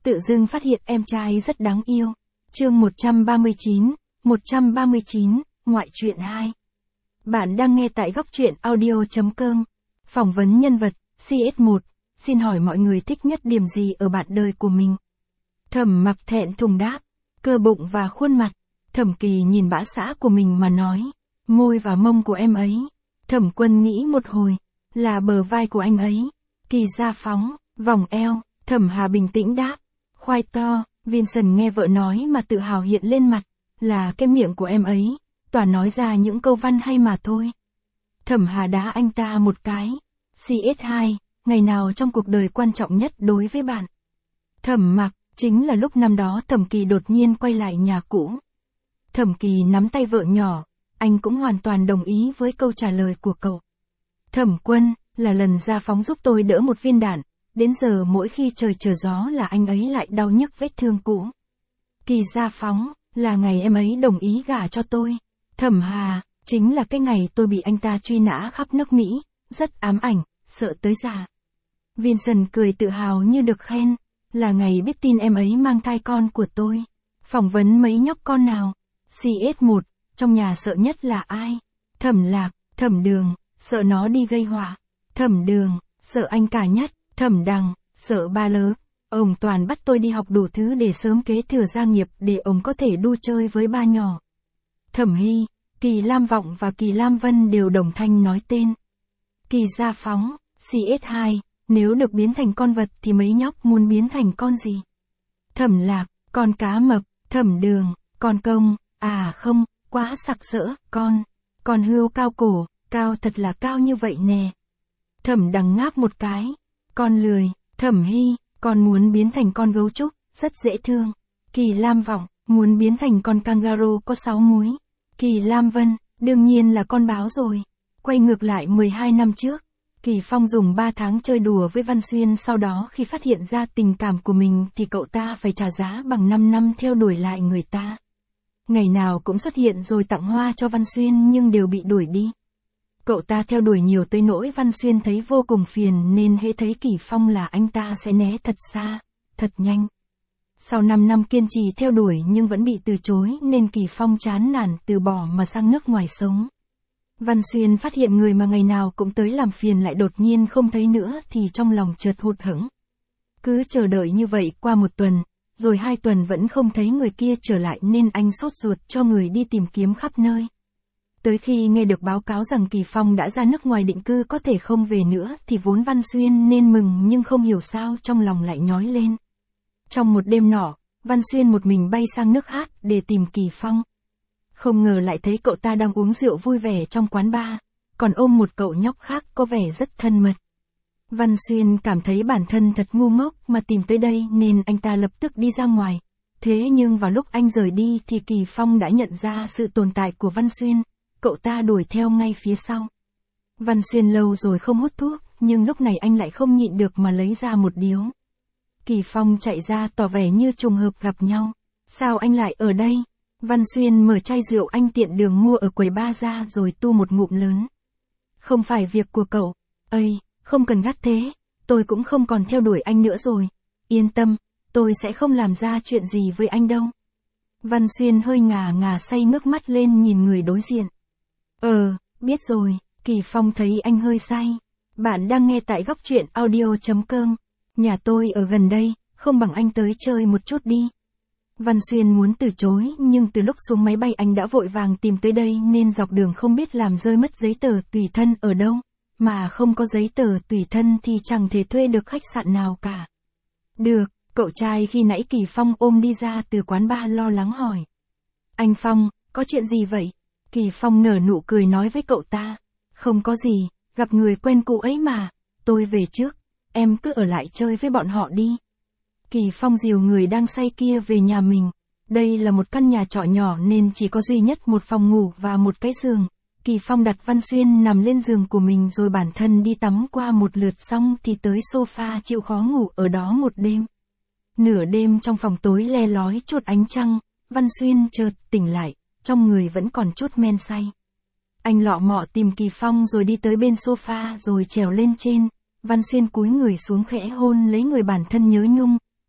tự dưng phát hiện em trai rất đáng yêu. Chương 139, ngoại truyện 2. Bạn đang nghe tại góc truyện audio.com. Phỏng vấn nhân vật, CS1, xin hỏi mọi người thích nhất điểm gì ở bạn đời của mình? Thẩm Mặc thẹn thùng đáp, cơ bụng và khuôn mặt. Thẩm Kỳ nhìn bã xã của mình mà nói, môi và mông của em ấy. Thẩm Quân nghĩ một hồi, là bờ vai của anh ấy. Kỳ Gia phóng, vòng eo. Thẩm Hà bình tĩnh đáp, khoai to. Vincent nghe vợ nói mà tự hào hiện lên mặt, là cái miệng của em ấy, toàn nói ra những câu văn hay mà thôi. Thẩm Hà đá anh ta một cái. CS2, ngày nào trong cuộc đời quan trọng nhất đối với bạn? Thẩm Mặc, chính là lúc năm đó Thẩm Kỳ đột nhiên quay lại nhà cũ. Thẩm Kỳ nắm tay vợ nhỏ, anh cũng hoàn toàn đồng ý với câu trả lời của cậu. Thẩm Quân, là lần Gia phóng giúp tôi đỡ một viên đạn, đến giờ mỗi khi trời trở gió là anh ấy lại đau nhức vết thương cũ. Kỳ Gia phóng, là ngày em ấy đồng ý gả cho tôi. Thẩm Hà, chính là cái ngày tôi bị anh ta truy nã khắp nước Mỹ, rất ám ảnh, sợ tới già. Vincent cười tự hào như được khen, là ngày biết tin em ấy mang thai con của tôi. Phỏng vấn mấy nhóc con nào? CS1, trong nhà sợ nhất là ai? Thẩm Lạc, Thẩm Đường, sợ nó đi gây họa. Thẩm Đường, sợ anh cả nhất. Thẩm Đằng, sợ ba lớn. Ông toàn bắt tôi đi học đủ thứ để sớm kế thừa gia nghiệp để ông có thể đu chơi với ba nhỏ. Thẩm Hy, Kỳ Lam Vọng và Kỳ Lam Vân đều đồng thanh nói tên. Kỳ Gia phóng, CS2, nếu được biến thành con vật thì mấy nhóc muốn biến thành con gì? Thẩm Lạc, con cá mập. Thẩm Đường, con công. À không, quá sặc sỡ. Con hươu cao cổ, cao thật là cao như vậy nè. Thẩm Đằng ngáp một cái. Con lười. Thẩm Hy, con muốn biến thành con gấu trúc, rất dễ thương. Kỳ Lam Vọng, muốn biến thành con kangaroo có 6 múi. Kỳ Lam Vân, đương nhiên là con báo rồi. Quay ngược lại 12 năm trước, Kỳ Phong dùng 3 tháng chơi đùa với Văn Xuyên, sau đó khi phát hiện ra tình cảm của mình thì cậu ta phải trả giá bằng 5 năm theo đuổi lại người ta. Ngày nào cũng xuất hiện rồi tặng hoa cho Văn Xuyên nhưng đều bị đuổi đi. Cậu ta theo đuổi nhiều tới nỗi Văn Xuyên thấy vô cùng phiền nên hễ thấy Kỳ Phong là anh ta sẽ né thật xa, thật nhanh. Sau 5 năm kiên trì theo đuổi nhưng vẫn bị từ chối nên Kỳ Phong chán nản từ bỏ mà sang nước ngoài sống. Văn Xuyên phát hiện người mà ngày nào cũng tới làm phiền lại đột nhiên không thấy nữa thì trong lòng chợt hụt hẫng. Cứ chờ đợi như vậy qua 1 tuần, rồi 2 tuần vẫn không thấy người kia trở lại nên anh sốt ruột cho người đi tìm kiếm khắp nơi. Tới khi nghe được báo cáo rằng Kỳ Phong đã ra nước ngoài định cư có thể không về nữa thì vốn Văn Xuyên nên mừng nhưng không hiểu sao trong lòng lại nhói lên. Trong một đêm nọ, Văn Xuyên một mình bay sang nước Hát để tìm Kỳ Phong. Không ngờ lại thấy cậu ta đang uống rượu vui vẻ trong quán bar, còn ôm một cậu nhóc khác có vẻ rất thân mật. Văn Xuyên cảm thấy bản thân thật ngu ngốc mà tìm tới đây nên anh ta lập tức đi ra ngoài. Thế nhưng vào lúc anh rời đi thì Kỳ Phong đã nhận ra sự tồn tại của Văn Xuyên, cậu ta đuổi theo ngay phía sau. Văn Xuyên lâu rồi không hút thuốc, nhưng lúc này anh lại không nhịn được mà lấy ra một điếu. Kỳ Phong chạy ra tỏ vẻ như trùng hợp gặp nhau. Sao anh lại ở đây? Văn Xuyên mở chai rượu anh tiện đường mua ở quầy bar ra rồi tu một ngụm lớn. Không phải việc của cậu. Ây, không cần gắt thế, tôi cũng không còn theo đuổi anh nữa rồi. Yên tâm, tôi sẽ không làm ra chuyện gì với anh đâu. Văn Xuyên hơi ngà ngà say ngước mắt lên nhìn người đối diện. Biết rồi. Kỳ Phong thấy anh hơi say. Bạn đang nghe tại góc truyện audio.com. Nhà tôi ở gần đây, không bằng anh tới chơi một chút đi. Văn Xuyên muốn từ chối nhưng từ lúc xuống máy bay anh đã vội vàng tìm tới đây nên dọc đường không biết làm rơi mất giấy tờ tùy thân ở đâu. Mà không có giấy tờ tùy thân thì chẳng thể thuê được khách sạn nào cả. Được, cậu trai khi nãy Kỳ Phong ôm đi ra từ quán bar lo lắng hỏi. Anh Phong, có chuyện gì vậy? Kỳ Phong nở nụ cười nói với cậu ta. Không có gì, gặp người quen cũ ấy mà. Tôi về trước, em cứ ở lại chơi với bọn họ đi. Kỳ Phong dìu người đang say kia về nhà mình. Đây là một căn nhà trọ nhỏ nên chỉ có duy nhất một phòng ngủ và một cái giường. Kỳ Phong đặt Văn Xuyên nằm lên giường của mình rồi bản thân đi tắm qua một lượt xong thì tới sofa chịu khó ngủ ở đó một đêm. Nửa đêm trong phòng tối le lói chút ánh trăng, Văn Xuyên chợt tỉnh lại, trong người vẫn còn chút men say. Anh lọ mọ tìm Kỳ Phong rồi đi tới bên sofa rồi trèo lên trên. Văn Xuyên cúi người xuống khẽ hôn lấy người bản thân nhớ nhung.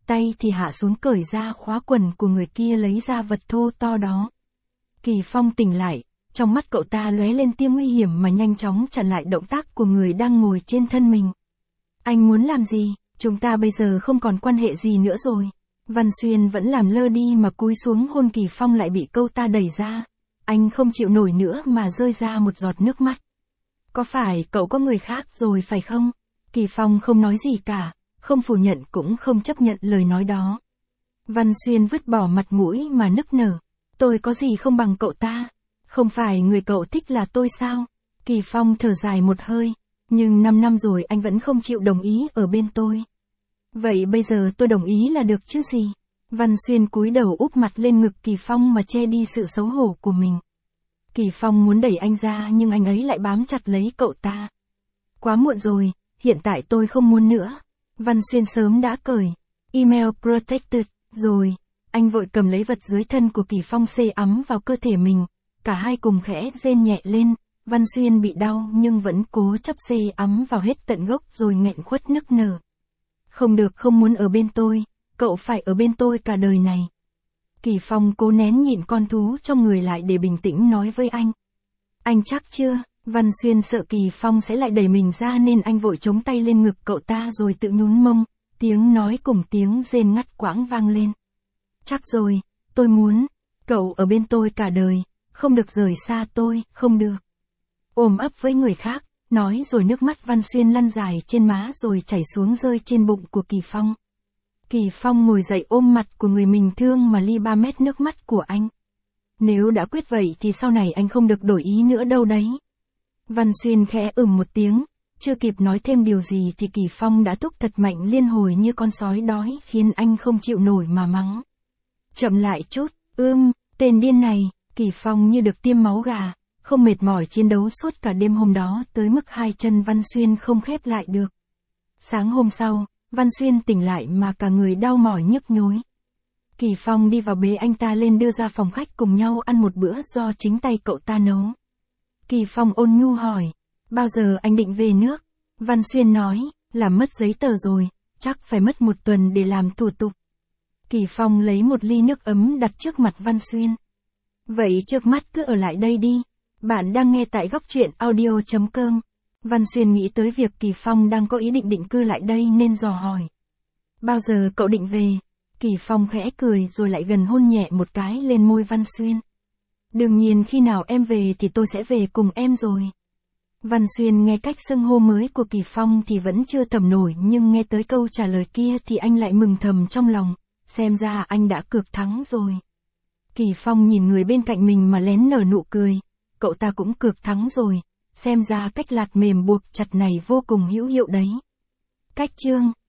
tay thì hạ xuống cởi ra khóa quần của người kia lấy ra vật thô to đó. Kỳ Phong tỉnh lại, trong mắt cậu ta lóe lên tia nguy hiểm mà nhanh chóng chặn lại động tác của người đang ngồi trên thân mình. Anh muốn làm gì? Chúng ta bây giờ không còn quan hệ gì nữa rồi. Văn Xuyên vẫn làm lơ đi mà cúi xuống hôn Kỳ Phong lại bị cậu ta đẩy ra. Anh không chịu nổi nữa mà rơi ra một giọt nước mắt. Có phải cậu có người khác rồi phải không? Kỳ Phong không nói gì cả, không phủ nhận cũng không chấp nhận lời nói đó. Văn Xuyên vứt bỏ mặt mũi mà nức nở. Tôi có gì không bằng cậu ta? Không phải người cậu thích là tôi sao? Kỳ Phong thở dài một hơi. Nhưng 5 năm rồi anh vẫn không chịu đồng ý ở bên tôi. Vậy bây giờ tôi đồng ý là được chứ gì? Văn Xuyên cúi đầu úp mặt lên ngực Kỳ Phong mà che đi sự xấu hổ của mình. Kỳ Phong muốn đẩy anh ra nhưng anh ấy lại bám chặt lấy cậu ta. Quá muộn rồi, hiện tại tôi không muốn nữa. Văn Xuyên sớm đã cởi email protected rồi. Anh vội cầm lấy vật dưới thân của Kỳ Phong xê ấm vào cơ thể mình. Cả hai cùng khẽ rên nhẹ lên. Văn Xuyên bị đau nhưng vẫn cố chấp xê ấm vào hết tận gốc rồi nghẹn khuất nức nở. Không được, không muốn ở bên tôi, cậu phải ở bên tôi cả đời này. Kỳ Phong cố nén nhịn con thú trong người lại để bình tĩnh nói với anh. Anh chắc chưa? Văn Xuyên sợ Kỳ Phong sẽ lại đẩy mình ra nên anh vội chống tay lên ngực cậu ta rồi tự nhún mông, tiếng nói cùng tiếng rên ngắt quãng vang lên. Chắc rồi, tôi muốn, cậu ở bên tôi cả đời, không được rời xa tôi, không được. Ôm ấp với người khác, nói rồi nước mắt Văn Xuyên lăn dài trên má rồi chảy xuống rơi trên bụng của Kỳ Phong. Kỳ Phong ngồi dậy ôm mặt của người mình thương mà ly 3 mét nước mắt của anh. Nếu đã quyết vậy thì sau này anh không được đổi ý nữa đâu đấy. Văn Xuyên khẽ một tiếng, chưa kịp nói thêm điều gì thì Kỳ Phong đã thúc thật mạnh liên hồi như con sói đói khiến anh không chịu nổi mà mắng. Chậm lại chút, tên điên này, Kỳ Phong như được tiêm máu gà, không mệt mỏi chiến đấu suốt cả đêm hôm đó tới mức hai chân Văn Xuyên không khép lại được. Sáng hôm sau, Văn Xuyên tỉnh lại mà cả người đau mỏi nhức nhối. Kỳ Phong đi vào bế anh ta lên đưa ra phòng khách cùng nhau ăn một bữa do chính tay cậu ta nấu. Kỳ Phong ôn nhu hỏi, bao giờ anh định về nước? Văn Xuyên nói, làm mất giấy tờ rồi, chắc phải mất 1 tuần để làm thủ tục. Kỳ Phong lấy một ly nước ấm đặt trước mặt Văn Xuyên. Vậy trước mắt cứ ở lại đây đi. Bạn đang nghe tại góc truyện audio.com. Văn Xuyên nghĩ tới việc Kỳ Phong đang có ý định định cư lại đây nên dò hỏi. Bao giờ cậu định về? Kỳ Phong khẽ cười rồi lại gần hôn nhẹ một cái lên môi Văn Xuyên. Đương nhiên khi nào em về thì tôi sẽ về cùng em rồi. Văn Xuyên nghe cách xưng hô mới của Kỳ Phong thì vẫn chưa thầm nổi nhưng nghe tới câu trả lời kia thì anh lại mừng thầm trong lòng, xem ra anh đã cược thắng rồi. Kỳ Phong nhìn người bên cạnh mình mà lén nở nụ cười, cậu ta cũng cược thắng rồi, xem ra cách lạt mềm buộc chặt này vô cùng hữu hiệu đấy. Cách chương